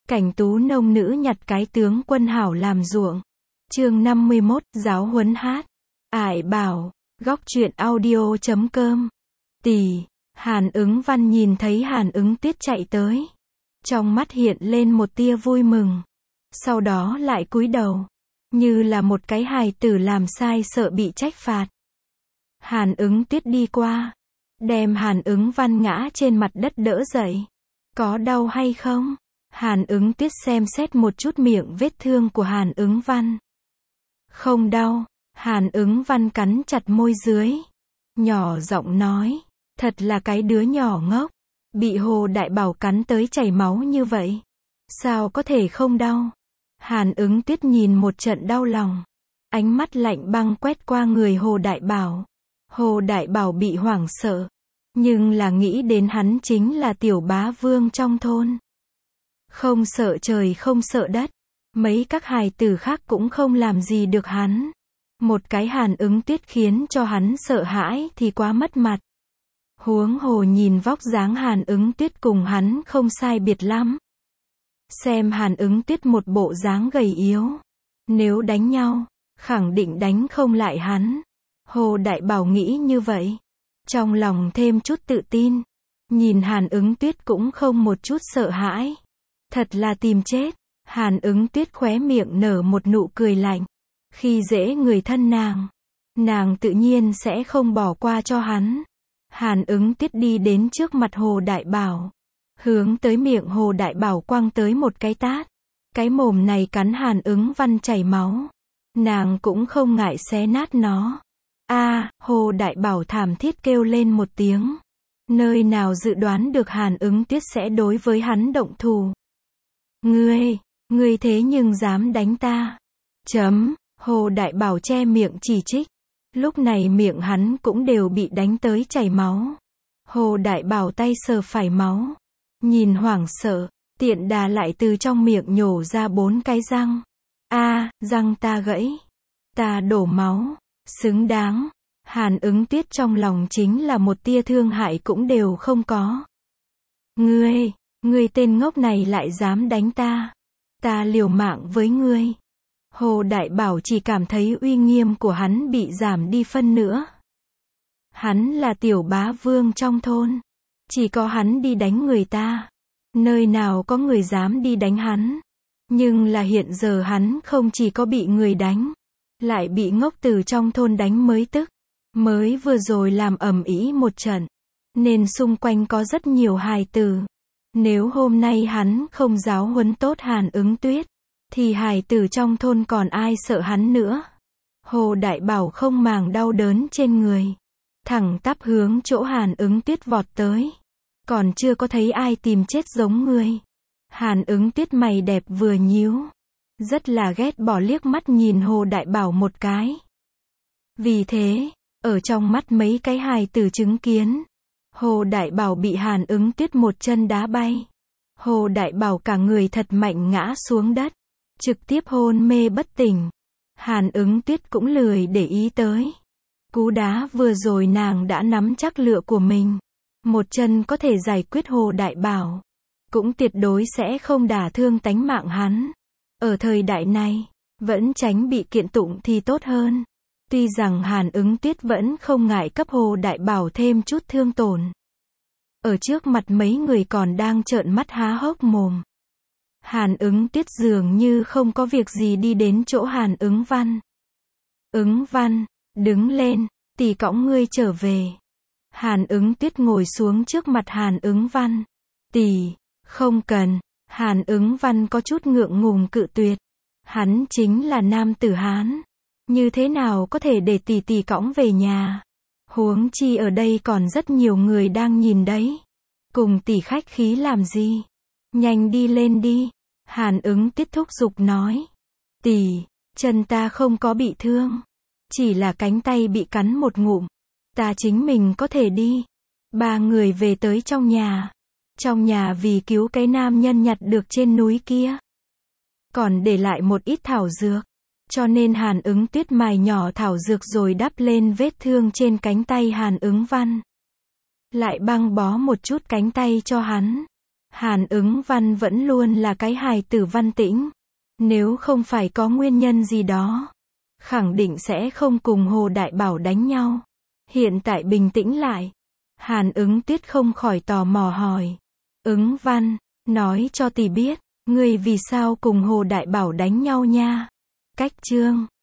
Cảnh tú nông nữ nhặt cái tướng quân hảo làm ruộng. Chương 51, giáo huấn hát. Ải bảo, góc truyện audio.com. Hàn Ứng Văn nhìn thấy Hàn Ứng Tuyết chạy tới. Trong mắt hiện lên một tia vui mừng. Sau đó lại cúi đầu. Như là một cái hài tử làm sai sợ bị trách phạt. Hàn Ứng Tuyết đi qua. Đem Hàn Ứng Văn ngã trên mặt đất đỡ dậy. Có đau hay không? Hàn Ứng Tuyết xem xét một chút miệng vết thương của Hàn Ứng Văn. Không đau. Hàn Ứng Văn cắn chặt môi dưới. Nhỏ giọng nói. Thật là cái đứa nhỏ ngốc. Bị Hồ Đại Bảo cắn tới chảy máu như vậy. Sao có thể không đau? Hàn Ứng Tuyết nhìn một trận đau lòng. Ánh mắt lạnh băng quét qua người Hồ Đại Bảo. Hồ Đại Bảo bị hoảng sợ. Nhưng là nghĩ đến hắn chính là tiểu bá vương trong thôn. Không sợ trời không sợ đất. Mấy các hài tử khác cũng không làm gì được hắn. Một cái Hàn Ứng Tuyết khiến cho hắn sợ hãi thì quá mất mặt. Huống hồ nhìn vóc dáng Hàn Ứng Tuyết cùng hắn không sai biệt lắm. Xem Hàn Ứng Tuyết một bộ dáng gầy yếu. Nếu đánh nhau, khẳng định đánh không lại hắn. Hồ Đại Bảo nghĩ như vậy. Trong lòng thêm chút tự tin. Nhìn Hàn Ứng Tuyết cũng không một chút sợ hãi. Thật là tìm chết. Hàn Ứng Tuyết khóe miệng nở một nụ cười lạnh. Khi dễ người thân nàng tự nhiên sẽ không bỏ qua cho hắn. Hàn Ứng Tuyết đi đến trước mặt Hồ Đại Bảo. Hướng tới miệng Hồ Đại Bảo quăng tới một cái tát. Cái mồm này cắn Hàn Ứng Văn chảy máu. Nàng cũng không ngại xé nát nó. Hồ Đại Bảo thảm thiết kêu lên một tiếng. Nơi nào dự đoán được Hàn Ứng Tuyết sẽ đối với hắn động thủ. Ngươi thế nhưng dám đánh ta. Hồ Đại Bảo che miệng chỉ trích. Lúc này miệng hắn cũng đều bị đánh tới chảy máu. Hồ Đại Bảo tay sờ phải máu. Nhìn hoảng sợ, tiện đà lại từ trong miệng nhổ ra 4 cái răng. Răng ta gãy. Ta đổ máu. Xứng đáng. Hàn Ứng Tuyết trong lòng chính là một tia thương hại cũng đều không có. Ngươi tên ngốc này lại dám đánh ta. Ta liều mạng với ngươi. Hồ Đại Bảo chỉ cảm thấy uy nghiêm của hắn bị giảm đi phân nửa. Hắn là tiểu bá vương trong thôn. Chỉ có hắn đi đánh người ta. Nơi nào có người dám đi đánh hắn. Nhưng là hiện giờ hắn không chỉ có bị người đánh. Lại bị ngốc từ trong thôn đánh mới tức. Mới vừa rồi làm ầm ĩ một trận. Nên xung quanh có rất nhiều hài tử. Nếu hôm nay hắn không giáo huấn tốt Hàn Ứng Tuyết. Thì hài tử trong thôn còn ai sợ hắn nữa. Hồ Đại Bảo không màng đau đớn trên người. Thẳng tắp hướng chỗ Hàn Ứng Tuyết vọt tới. Còn chưa có thấy ai tìm chết giống ngươi. Hàn Ứng Tuyết mày đẹp vừa nhíu. Rất là ghét bỏ liếc mắt nhìn Hồ Đại Bảo một cái. Vì thế, ở trong mắt mấy cái hài tử chứng kiến. Hồ Đại Bảo bị Hàn Ứng Tuyết một chân đá bay. Hồ Đại Bảo cả người thật mạnh ngã xuống đất. Trực tiếp hôn mê bất tỉnh. Hàn Ứng Tuyết cũng lười để ý tới. Cú đá vừa rồi nàng đã nắm chắc lựa của mình. Một chân có thể giải quyết Hồ Đại Bảo. Cũng tuyệt đối sẽ không đả thương tánh mạng hắn. Ở thời đại này, vẫn tránh bị kiện tụng thì tốt hơn. Tuy rằng Hàn Ứng Tuyết vẫn không ngại cấp Hồ Đại Bảo thêm chút thương tổn. Ở trước mặt mấy người còn đang trợn mắt há hốc mồm. Hàn Ứng Tuyết dường như không có việc gì đi đến chỗ Hàn Ứng Văn. Ứng Văn, đứng lên, tỷ cõng ngươi trở về. Hàn Ứng Tuyết ngồi xuống trước mặt Hàn Ứng Văn. Tỷ, không cần. Hàn Ứng Văn có chút ngượng ngùng cự tuyệt. Hắn chính là nam tử Hán. Như thế nào có thể để tỷ cõng về nhà. Huống chi ở đây còn rất nhiều người đang nhìn đấy. Cùng tỷ khách khí làm gì. Nhanh đi lên đi. Hàn Ứng Tuyết thúc giục nói. Tỷ, chân ta không có bị thương. Chỉ là cánh tay bị cắn một ngụm. Ta chính mình có thể đi. 3 người về tới trong nhà. Trong nhà vì cứu cái nam nhân nhặt được trên núi kia. Còn để lại một ít thảo dược. Cho nên Hàn Ứng Tuyết mài nhỏ thảo dược rồi đắp lên vết thương trên cánh tay Hàn Ứng Văn. Lại băng bó một chút cánh tay cho hắn. Hàn Ứng Văn vẫn luôn là cái hài tử văn tĩnh. Nếu không phải có nguyên nhân gì đó, khẳng định sẽ không cùng Hồ Đại Bảo đánh nhau. Hiện tại bình tĩnh lại. Hàn Ứng Tiết không khỏi tò mò hỏi. Ứng Văn, nói cho tỷ biết, ngươi vì sao cùng Hồ Đại Bảo đánh nhau nha? Cách chương